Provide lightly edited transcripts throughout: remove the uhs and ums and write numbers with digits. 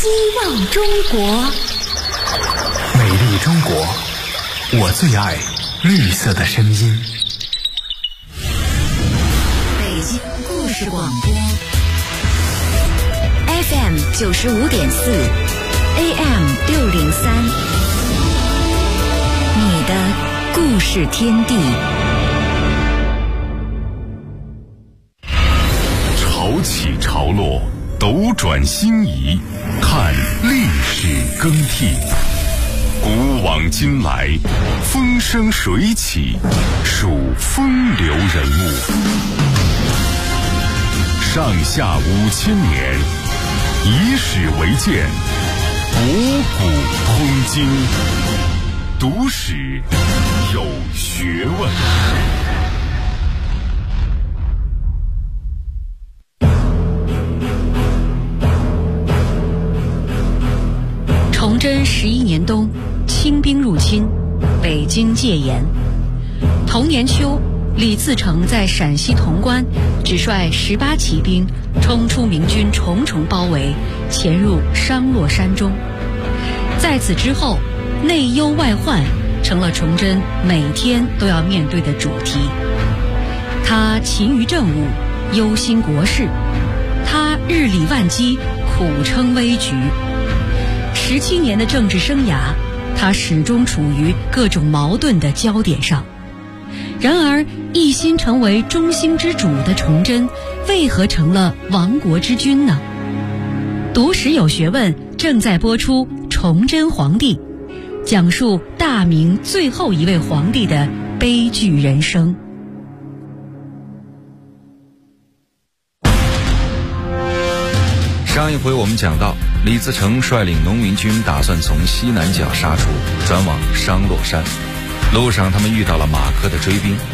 希望中国， 美丽中国，我最爱绿色的声音。 北京故事广播 FM 95.4 AM 603，你的故事天地。 潮起潮落，斗转星移，看历史更替。古往今来，风生水起，数风流人物。上下5000年，以史为鉴，博古通今，读史有学问。 崇祯11年冬，清兵入侵，北京戒严。同年秋，李自成在陕西潼关只率18骑兵冲出明军重重包围，潜入商洛山中。在此之后，内忧外患成了崇祯每天都要面对的主题。他勤于政务，忧心国事；他日理万机，苦撑危局。17年的政治生涯，他始终处于各种矛盾的焦点上。然而，一心成为中兴之主的崇祯，为何成了亡国之君呢？读史有学问正在播出《崇祯皇帝》，讲述大明最后一位皇帝的悲剧人生。 上一回我们讲到，李自成率领农民军打算从西南角杀出，转往商洛山。路上他们遇到了马科的追兵。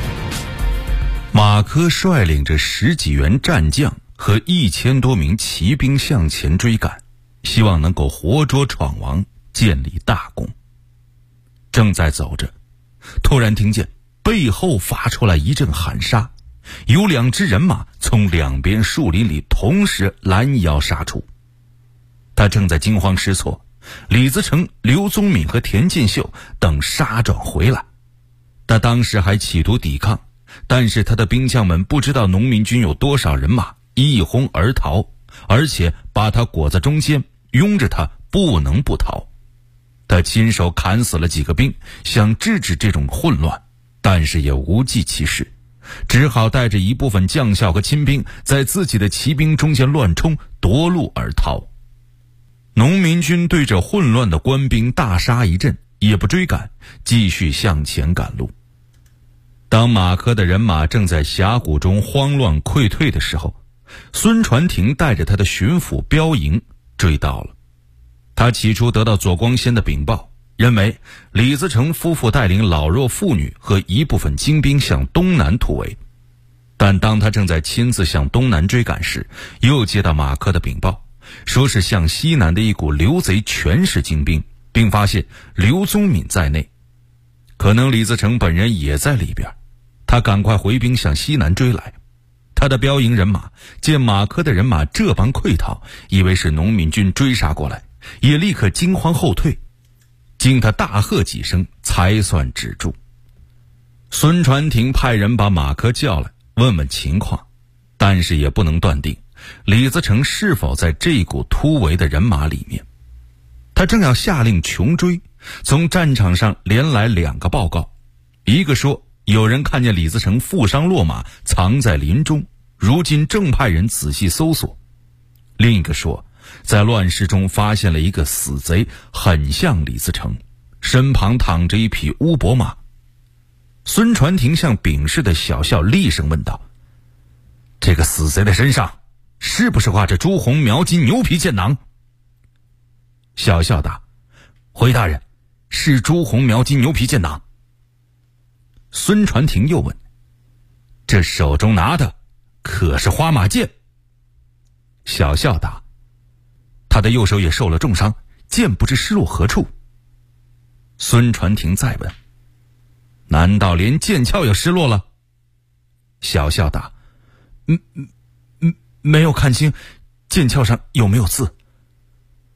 马科率领着10几员战将和1000多名骑兵向前追赶，希望能够活捉闯王，建立大功。正在走着，突然听见背后发出来一阵喊杀，有2支人马从两边树林里同时拦腰杀出。他正在惊慌失措，李自成、刘宗敏和田建秀等杀转回来。他当时还企图抵抗，但是他的兵将们不知道农民军有多少人马，一哄而逃，而且把他裹在中间，拥着他不能不逃。他亲手砍死了几个兵，想制止这种混乱，但是也无济其事，只好带着一部分将校和亲兵在自己的骑兵中间乱冲，夺路而逃。农民军对着混乱的官兵大杀一阵，也不追赶，继续向前赶路。当马科的人马正在峡谷中慌乱溃退的时候，孙传庭带着他的巡抚标营追到了。他起初得到左光先的禀报，认为李自成夫妇带领老弱妇女和一部分精兵向东南突围。但当他正在亲自向东南追赶时，又接到马科的禀报，说是向西南的一股刘贼全是精兵，并发现刘宗敏在内。可能李自成本人也在里边，他赶快回兵向西南追来。他的标营人马见马科的人马这般溃逃，以为是农民军追杀过来，也立刻惊慌后退。经他大喝几声，才算止住。孙传庭派人把马科叫来问问情况，但是也不能断定李自成是否在这股突围的人马里面。他正要下令穷追，从战场上连来2个报告，一个说有人看见李自成负伤落马藏在林中，如今正派人仔细搜索；另一个说在乱石中发现了一个死贼，很像李自成，身旁躺着一匹乌騃马。孙传庭向秉氏的小校厉声问道：这个死贼的身上是不是挂着朱红描金牛皮箭囊？小校答：回大人，是朱红描金牛皮箭囊。孙传庭又问：这手中拿的可是花马剑？小校答：他的右手也受了重伤，剑不知失落何处。孙传庭再问：难道连剑鞘也失落了？小校答：没有看清剑鞘上有没有字。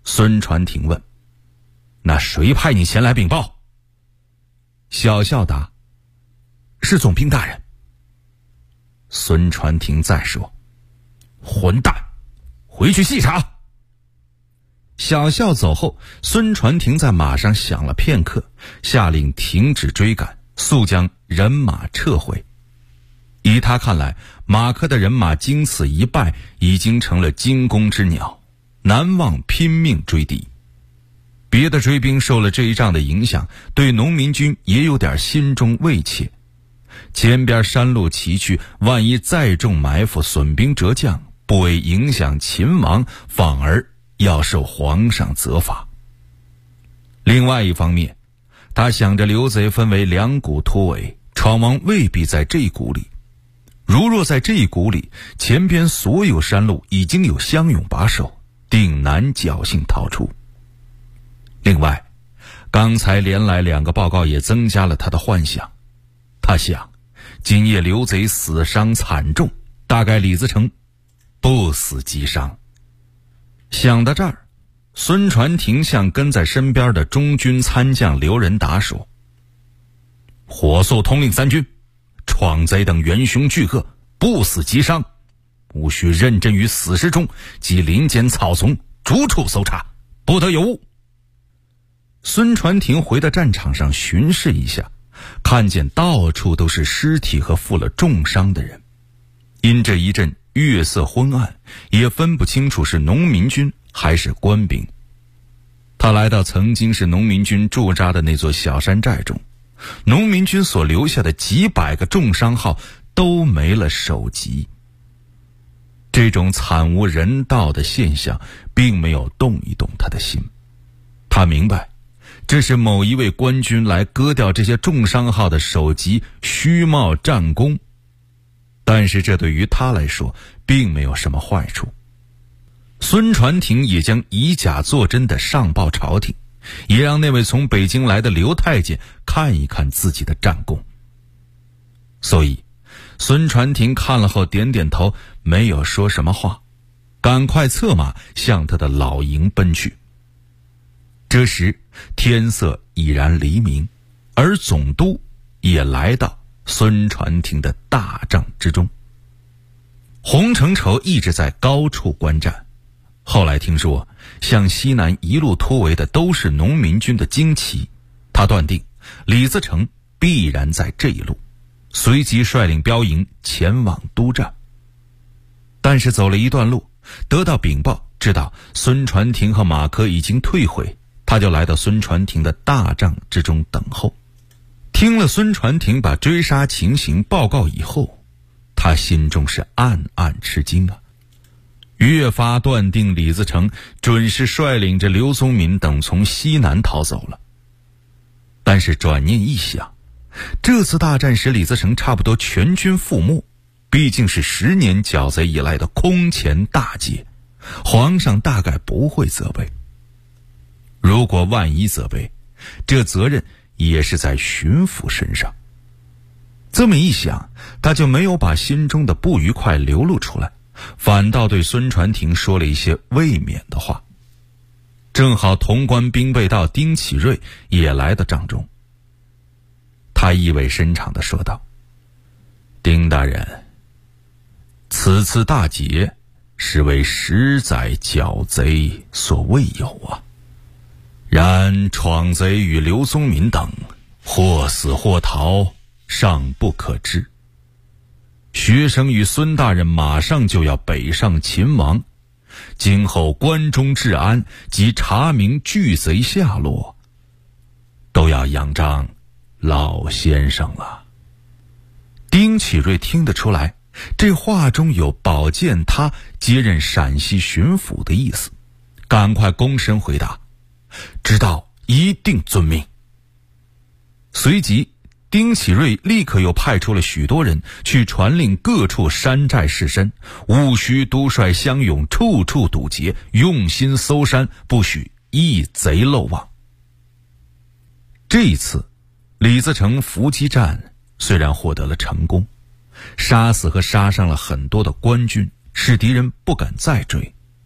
孙传庭问：“那谁派你前来禀报？”小校答：“是总兵大人。”孙传庭再说：“混蛋，回去细查。”小校走后，孙传庭在马上想了片刻，下令停止追赶，速将人马撤回。以他看来，马科的人马经此一败，已经成了惊弓之鸟，难望拼命追敌。别的追兵受了这一仗的影响，对农民军也有点心中畏怯。前边山路崎岖，万一再中埋伏，损兵折将，不为影响秦王，反而要受皇上责罚。另外一方面，他想着刘贼分为2股突围，闯王未必在这一股里。如若在这一股里，前边所有山路已经有乡勇把守，定难侥幸逃出。另外，刚才连来2个报告也增加了他的幻想。他想，今夜刘贼死伤惨重，大概李自成不死即伤。想到这儿，孙传庭向跟在身边的中军参将刘仁达说：“火速统领3军，闯贼等元凶巨恶，不死即伤，务须认真于死尸中及林间草丛逐处搜查，不得有误。”孙传庭回到战场上巡视一下，看见到处都是尸体和负了重伤的人。因这一阵月色昏暗，也分不清楚是农民军还是官兵。他来到曾经是农民军驻扎的那座小山寨中，农民军所留下的几百个重伤号都没了首级。这种惨无人道的现象并没有动一动他的心。他明白，这是某一位官军来割掉这些重伤号的首级，虚冒战功。但是这对于他来说并没有什么坏处。孙传庭也将以假作真的上报朝廷，也让那位从北京来的刘太监看一看自己的战功。所以孙传庭看了后点点头，没有说什么话，赶快策马向他的老营奔去。这时天色已然黎明，而总督也来到孙传庭的大帐之中。洪承畴一直在高处观战，后来听说向西南一路突围的都是农民军的精骑，他断定李自成必然在这一路，随即率领标营前往督战。但是走了一段路，得到禀报，知道孙传庭和马科已经退回，他就来到孙传庭的大帐之中等候。听了孙传庭把追杀情形报告以后，他心中是暗暗吃惊啊，越发断定李自成准是率领着刘宗敏等从西南逃走了。但是转念一想，这次大战使李自成差不多全军覆没，毕竟是10年剿贼以来的空前大捷，皇上大概不会责备。如果万一责备，这责任也是在巡抚身上。这么一想，他就没有把心中的不愉快流露出来，反倒对孙传庭说了一些慰勉的话。正好潼关兵备道丁启瑞也来到帐中，他意味深长地说道：“丁大人，此次大捷是为10载剿贼所未有啊！然闯贼与刘宗敏等或死或逃，尚不可知。学生与孙大人马上就要北上秦王，今后关中治安及查明巨贼下落，都要仰仗老先生了。”丁启瑞听得出来，这话中有保荐他接任陕西巡抚的意思，赶快躬身回答：“知道，一定遵命。”随即丁启瑞立刻又派出了许多人去传令各处山寨士绅，务须督率乡勇处处堵截，用心搜山，不许一贼漏网。这一次李自成伏击战虽然获得了成功，杀死和杀伤了很多的官军，使敌人不敢再追，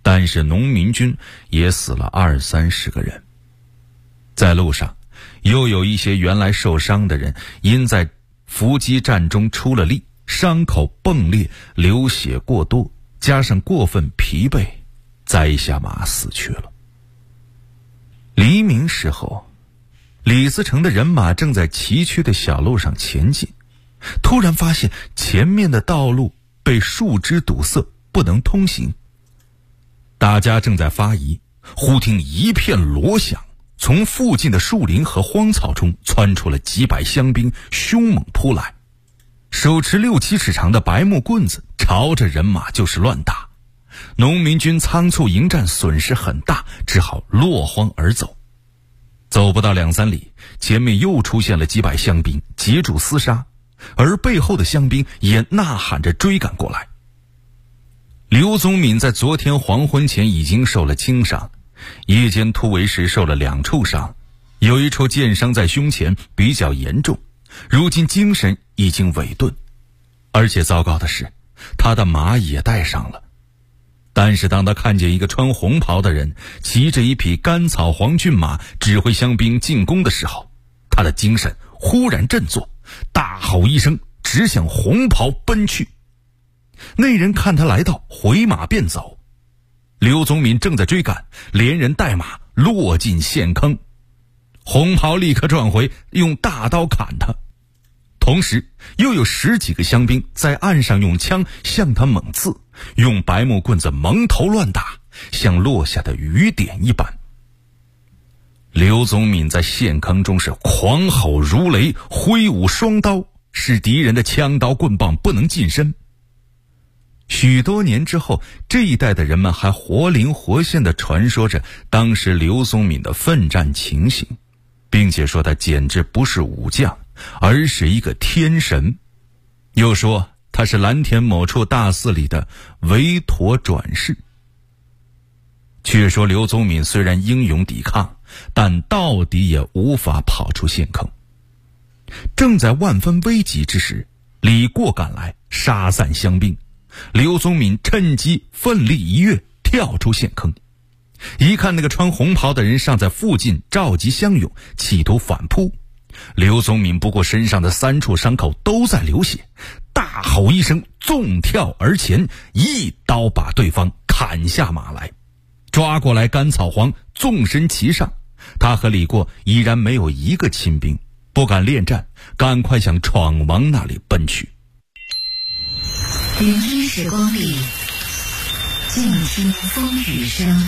但是农民军也死了20-30个人。在路上，又有一些原来受伤的人因在伏击战中出了力，伤口迸裂，流血过多，加上过分疲惫，栽下马死去了。黎明时候，李自成的人马正在崎岖的小路上前进，突然发现前面的道路被树枝堵塞，不能通行。大家正在发疑，忽听一片锣响，从附近的树林和荒草中窜出了几百乡兵，凶猛扑来，手持6-7尺长的白木棍子，朝着人马就是乱打。农民军仓促迎战，损失很大，只好落荒而走。走不到2-3里，前面又出现了几百乡兵，截住厮杀，而背后的乡兵也呐喊着追赶过来。刘宗敏在昨天黄昏前已经受了轻伤，夜间突围时受了2处伤，有一处箭伤在胸前，比较严重，如今精神已经萎顿，而且糟糕的是，他的马也带上了。但是当他看见一个穿红袍的人骑着一匹甘草黄骏马指挥乡兵进攻的时候，他的精神忽然振作，大吼一声，直向红袍奔去。那人看他来到，回马便走。刘宗敏正在追赶，连人带马落进陷坑，红袍立刻转回，用大刀砍他。同时又有10几个乡兵在岸上用枪向他猛刺，用白木棍子蒙头乱打，像落下的雨点一般。刘宗敏在陷坑中是狂吼如雷，挥舞双刀，使敌人的枪刀棍棒不能近身。许多年之后，这一代的人们还活灵活现地传说着当时刘宗敏的奋战情形，并且说他简直不是武将，而是一个天神。又说他是蓝田某处大寺里的韦陀转世。却说刘宗敏虽然英勇抵抗，但到底也无法跑出陷坑。正在万分危急之时，李过赶来，杀散乡兵。刘宗敏趁机奋力一跃，跳出陷坑。一看那个穿红袍的人尚在附近召集乡勇，企图反扑。刘宗敏不过身上的3处伤口都在流血，大吼一声，纵跳而前，一刀把对方砍下马来，抓过来甘草黄纵身骑上。他和李过已然没有一个亲兵，不敢恋战，赶快向闯王那里奔去。 云烟时光里，静听风雨声。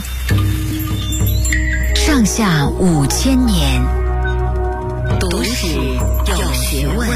上下5000年，读史有学问。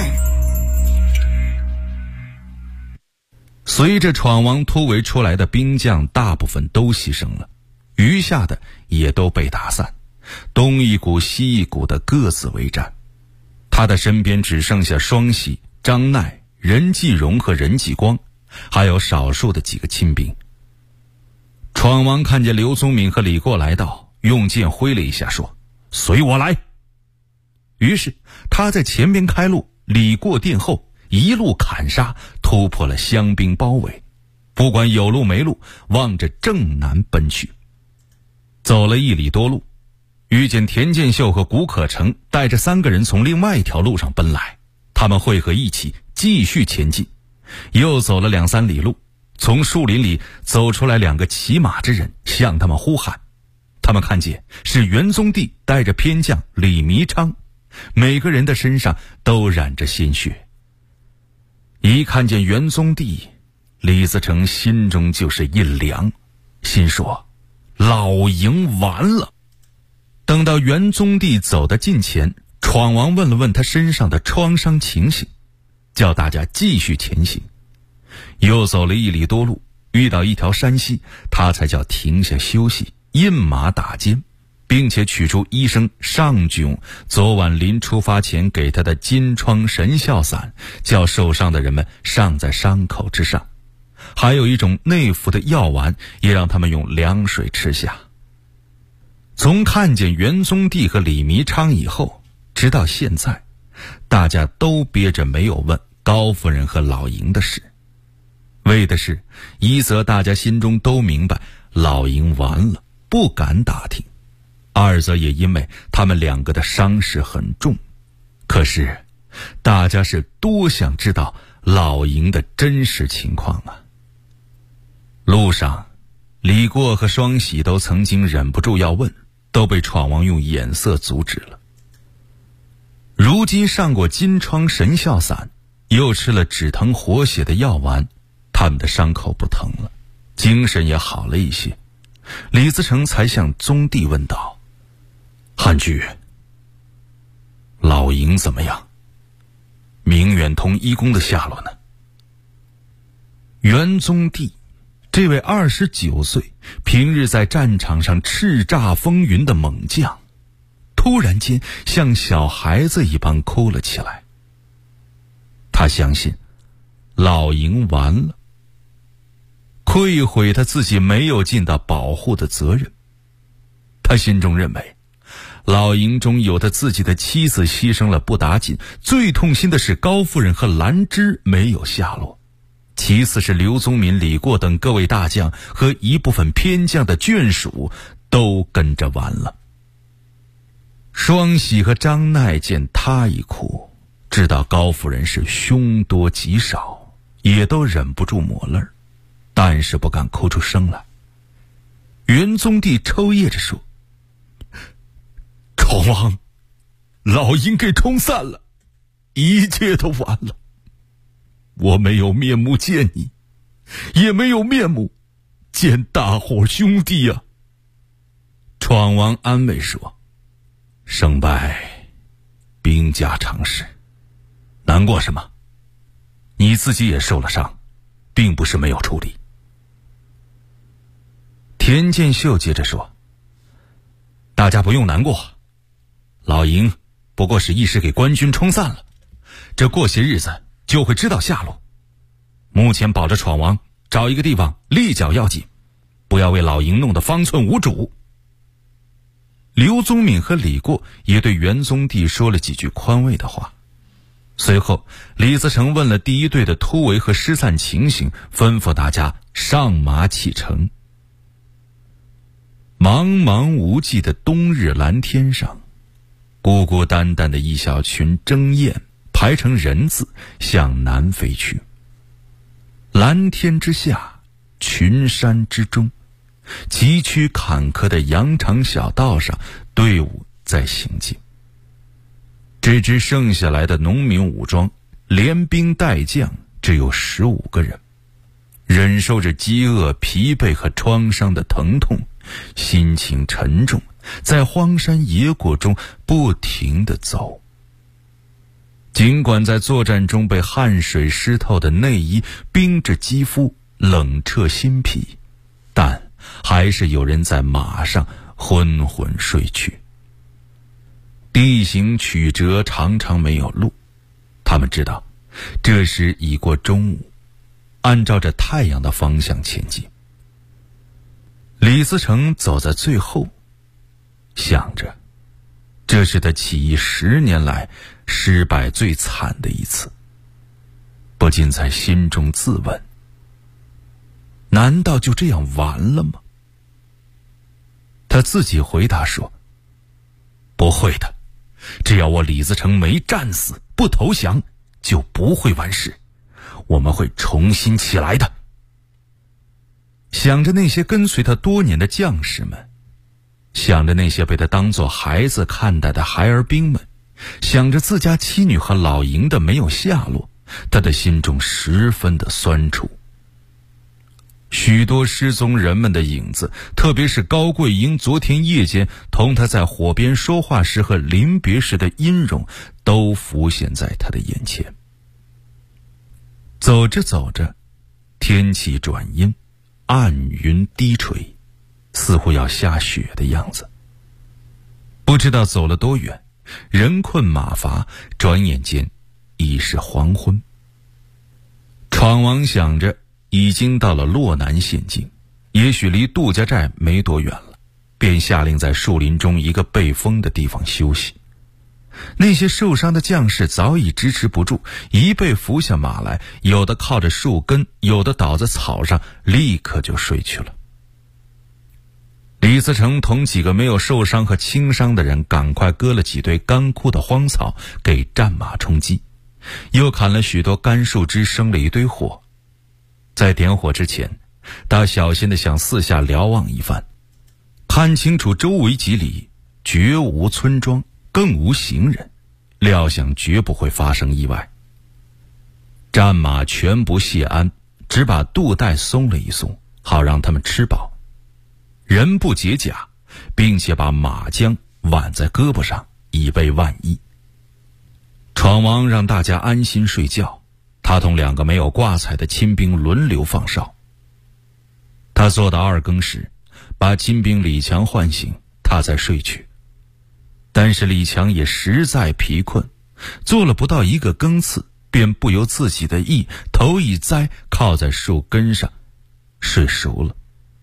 随着闯王突围出来的兵将大部分都牺牲了，余下的也都被打散，东一股西一股的各自为战。他的身边只剩下双喜、张鼐、任继荣和任继光，还有少数的几个亲兵。闯王看见刘宗敏和李过来到，用剑挥了一下，说：“随我来。”于是他在前边开路，李过殿后，一路砍杀，突破了乡兵包围，不管有路没路，望着正南奔去。走了1里多路，遇见田建秀和谷可成带着3个人从另外一条路上奔来，他们汇合一起继续前进。又走了2-3里路，从树林里走出来2个骑马之人，向他们呼喊。他们看见是元宗帝带着偏将李弥昌，每个人的身上都染着鲜血。一看见元宗帝，李自成心中就是一凉，心说老营完了。等到元宗帝走得近前，闯王问了问他身上的创伤情形，叫大家继续前行。又走了1里多路，遇到一条山溪，他才叫停下休息，印马打尖，并且取出医生尚炯昨晚临出发前给他的金疮神效散，叫受伤的人们上在伤口之上。还有一种内服的药丸，也让他们用凉水吃下。从看见元宗帝和李弥昌以后，直到现在，大家都憋着没有问高夫人和老营的事，为的是一则大家心中都明白老营完了，不敢打听；二则也因为他们两个的伤势很重。可是大家是多想知道老营的真实情况啊。路上李过和双喜都曾经忍不住要问，都被闯王用眼色阻止了。如今上过金疮神效散，又吃了止疼活血的药丸，他们的伤口不疼了，精神也好了一些。李自成才向宗弟问道：汉居，老营怎么样？明远同一公的下落呢？元宗帝这位29岁平日在战场上叱咤风云的猛将，突然间像小孩子一般哭了起来。他相信老营完了，愧悔他自己没有尽到保护的责任。他心中认为老营中有他自己的妻子牺牲了不打紧，最痛心的是高夫人和兰芝没有下落，其次是刘宗敏、李过等各位大将和一部分偏将的眷属都跟着完了。双喜和张鼐见他一哭，知道高夫人是凶多吉少，也都忍不住抹泪儿，但是不敢哭出声来。元宗帝抽噎着说：闯王，老营给冲散了，一切都完了。我没有面目见你，也没有面目见大伙兄弟啊。闯王安慰说：胜败兵家常事，难过什么？你自己也受了伤，并不是没有处理。田建秀接着说：大家不用难过，老营不过是一时给官军冲散了，这过些日子就会知道下落。目前保着闯王，找一个地方立脚要紧，不要为老营弄得方寸无主。刘宗敏和李过也对元宗帝说了几句宽慰的话。随后李自成问了第一队的突围和失散情形，吩咐大家上马启程。茫茫无际的冬日蓝天上，孤孤单单的一小群征雁排成人字向南飞去。蓝天之下，群山之中，崎岖坎坷的羊肠小道上，队伍在行进。这支剩下来的农民武装连兵带将只有15个人，忍受着饥饿、疲惫和创伤的疼痛，心情沉重，在荒山野谷中不停地走。尽管在作战中被汗水湿透的内衣冰着肌肤，冷彻心脾，但还是有人在马上昏昏睡去。地形曲折，常常没有路，他们知道这时已过中午，按照着太阳的方向前进。李自成走在最后，想着这是他起义10年来失败最惨的一次，不禁在心中自问：难道就这样完了吗？他自己回答说：不会的，只要我李自成没战死，不投降，就不会完事，我们会重新起来的。想着那些跟随他多年的将士们，想着那些被他当作孩子看待的孩儿兵们，想着自家妻女和老营的没有下落，他的心中十分的酸楚。许多失踪人们的影子，特别是高桂英昨天夜间同他在火边说话时和临别时的音容，都浮现在他的眼前。走着走着，天气转阴，暗云低垂，似乎要下雪的样子。不知道走了多远，人困马乏，转眼间已是黄昏。闯王想着已经到了洛南县境，也许离杜家寨没多远了，便下令在树林中一个背风的地方休息。那些受伤的将士早已支持不住，一被扶下马来，有的靠着树根，有的倒在草上，立刻就睡去了。 李自成同几个没有受伤和轻伤的人赶快割了几堆干枯的荒草给战马充饥，又砍了许多干树枝生了一堆火。在点火之前，他小心地向四下瞭望一番，看清楚周围几里绝无村庄，更无行人，料想绝不会发生意外。战马全不谢鞍，只把肚带松了一松，好让他们吃饱。人不解甲，并且把马缰挽在胳膊上，以备万一。闯王让大家安心睡觉，他同2个没有挂彩的亲兵轮流放哨。他做到2更时，把亲兵李强唤醒，他才睡去。但是李强也实在疲困，做了不到1个更次，便不由自己的意，头一栽，靠在树根上睡熟了。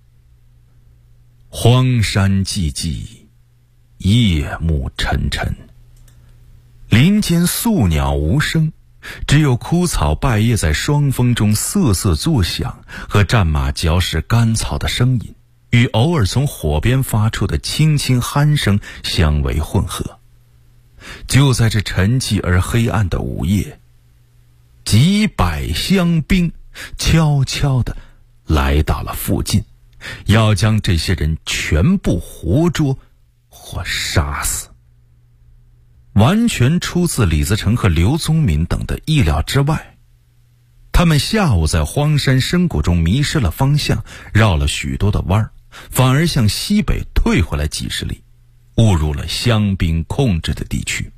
荒山寂寂，夜幕沉沉，林间宿鸟无声，只有枯草败叶在霜风中瑟瑟作响，和战马嚼食干草的声音与偶尔从火边发出的轻轻鼾声相为混合。就在这沉寂而黑暗的午夜，几百乡兵悄悄地来到了附近，要将这些人全部活捉或杀死。完全出自李自成和刘宗敏等的意料之外。他们下午在荒山深谷中迷失了方向，绕了许多的弯儿，反而向西北退回来几十里，误入了湘兵控制的地区。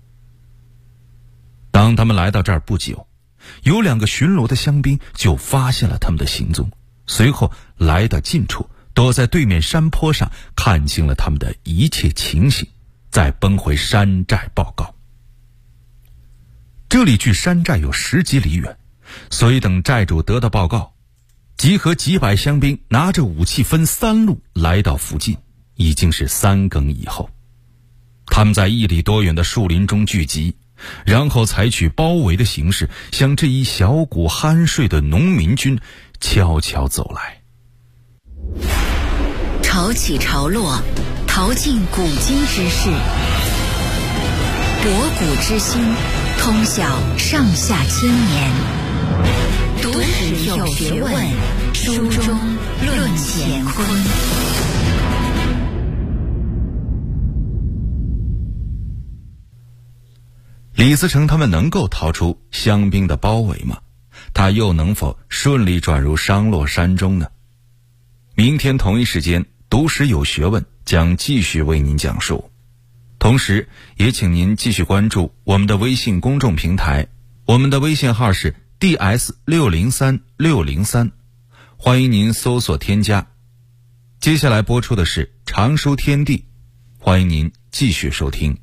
当他们来到这儿不久，有2个巡逻的乡兵就发现了他们的行踪，随后来到近处，躲在对面山坡上，看清了他们的一切情形，再奔回山寨报告。这里距山寨有10几里远，所以等寨主得到报告，集合几百乡兵，拿着武器分3路来到附近，已经是3更以后。他们在1里多远的树林中聚集，然后采取包围的形式，向这一小股酣睡的农民军悄悄走来。 潮起潮落，淘尽古今之事，博古之今，通晓上下千年。读史有学问，书中论乾坤。 李自成他们能够逃出湘兵的包围吗？他又能否顺利转入商洛山中呢？明天同一时间，读史有学问将继续为您讲述。同时也请您继续关注我们的微信公众平台，我们的微信号是 DS603603，欢迎您搜索添加。接下来播出的是常书天地，欢迎您继续收听。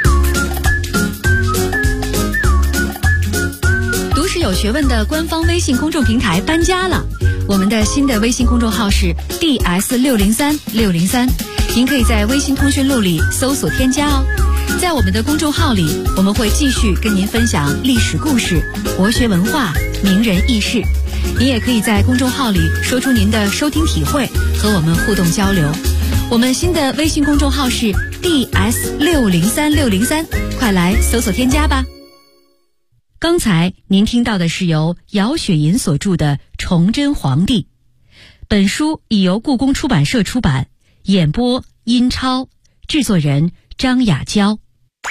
读史有学问的官方微信公众平台搬家了，我们的新的微信公众号是 DS603603，您可以在微信通讯录里搜索添加哦。在我们的公众号里，我们会继续跟您分享历史故事、国学文化、名人轶事。您也可以在公众号里说出您的收听体会，和我们互动交流。我们新的微信公众号是 DS603603，快来搜索添加吧。刚才您听到的是由姚雪银所著的《崇祯皇帝》，本书已由故宫出版社出版，演播殷超，制作人张雅娇。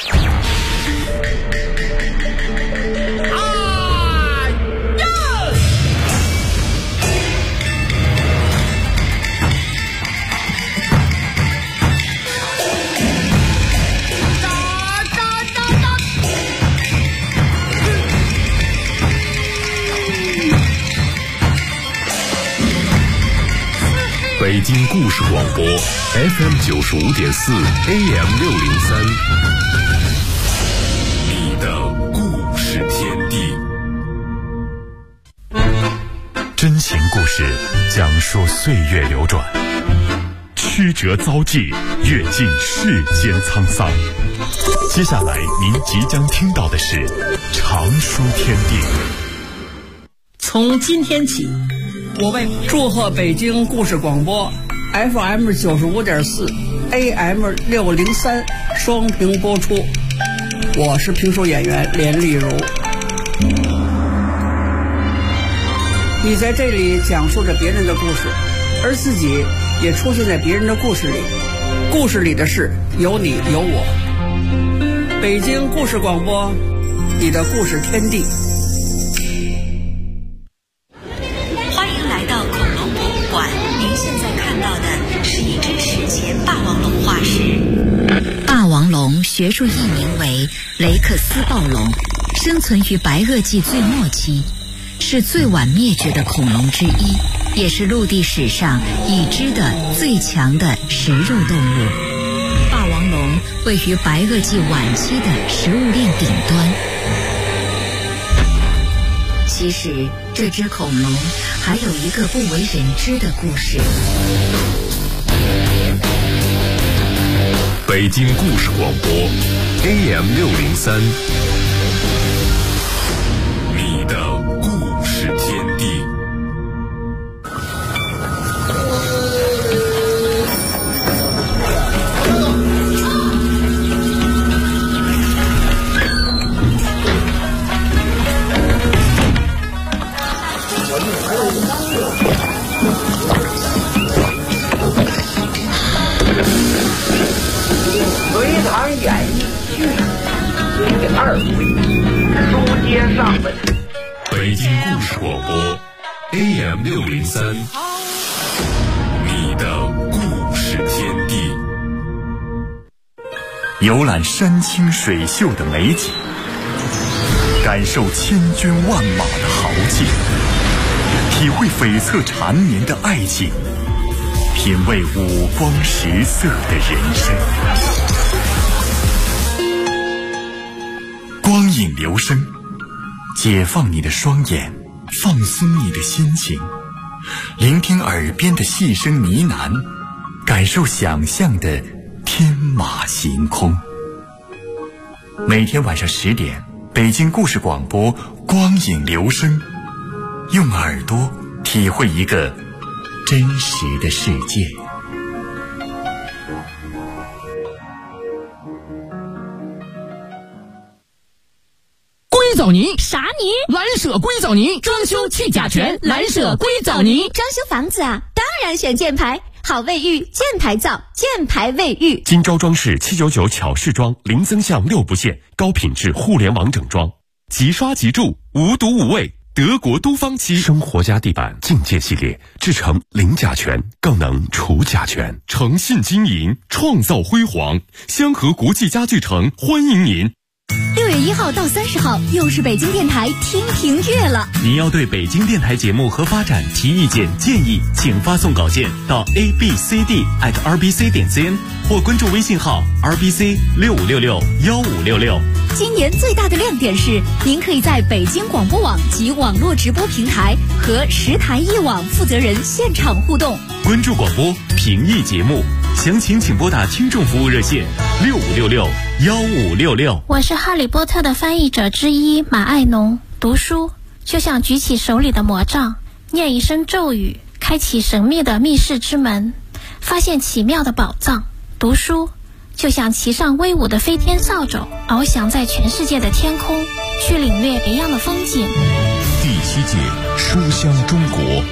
北京故事广播 FM95.4 AM603，你的故事天地。真情故事讲述岁月流转，曲折遭际，阅尽世间沧桑。接下来您即将听到的是常书天地。 从今天起，我为祝贺北京故事广播 FM 95.4 AM 603双屏播出。我是评书演员连丽如。你在这里讲述着别人的故事，而自己也出现在别人的故事里。故事里的事有你有我。北京故事广播，你的故事天地。 欢迎来到恐龙博物馆，您现在看到的是一只史前霸王龙化石。霸王龙学术译名为雷克斯暴龙，生存于白垩纪最末期，是最晚灭绝的恐龙之一，也是陆地史上已知的最强的食肉动物。霸王龙位于白垩纪晚期的食物链顶端。其实这只恐龙还有一个不为人知的故事。 北京故事广播 AM 603，你的故事天地。 隋唐演义续第2回，书接上文。 北京故事广播 AM 603，你的故事天地。 游览山清水秀的美景，感受千军万马的豪劲，体会悱恻缠绵的爱情，品味五光十色的人生。光影留声，解放你的双眼，放松你的心情，聆听耳边的细声呢喃，感受想象的天马行空。每天晚上10点，北京故事广播光影留声，用耳朵体会一个真实的世界。 硅藻泥啥泥？ 蓝舍硅藻泥，装修去甲醛，蓝舍硅藻泥。 装修房子啊，当然选箭牌，好卫浴，箭牌造，箭牌卫浴。 金招装饰799巧饰装，零增项6不限，高品质互联网整装，即刷即住，无毒无味。德国都芳漆生活家地板境界系列，制成零甲醛，更能除甲醛。诚信经营，创造辉煌。香河国际家具城欢迎您。 6月1号到30号，又是北京电台听评月了。 您要对北京电台节目和发展提意见建议，请发送稿件到 abcd@rbc.cn 或关注微信号 rbc65661566。 今年最大的亮点是，您可以在北京广播网及网络直播平台和10台1网负责人现场互动。 关注广播，评议节目，详情请拨打听众服务热线65661566。 我是哈利波特的翻译者之一马爱农。读书就像举起手里的魔杖，念一声咒语，开启神秘的密室之门，发现奇妙的宝藏。读书就像骑上威武的飞天扫帚，翱翔在全世界的天空，去领略别样的风景。 第7届书香中国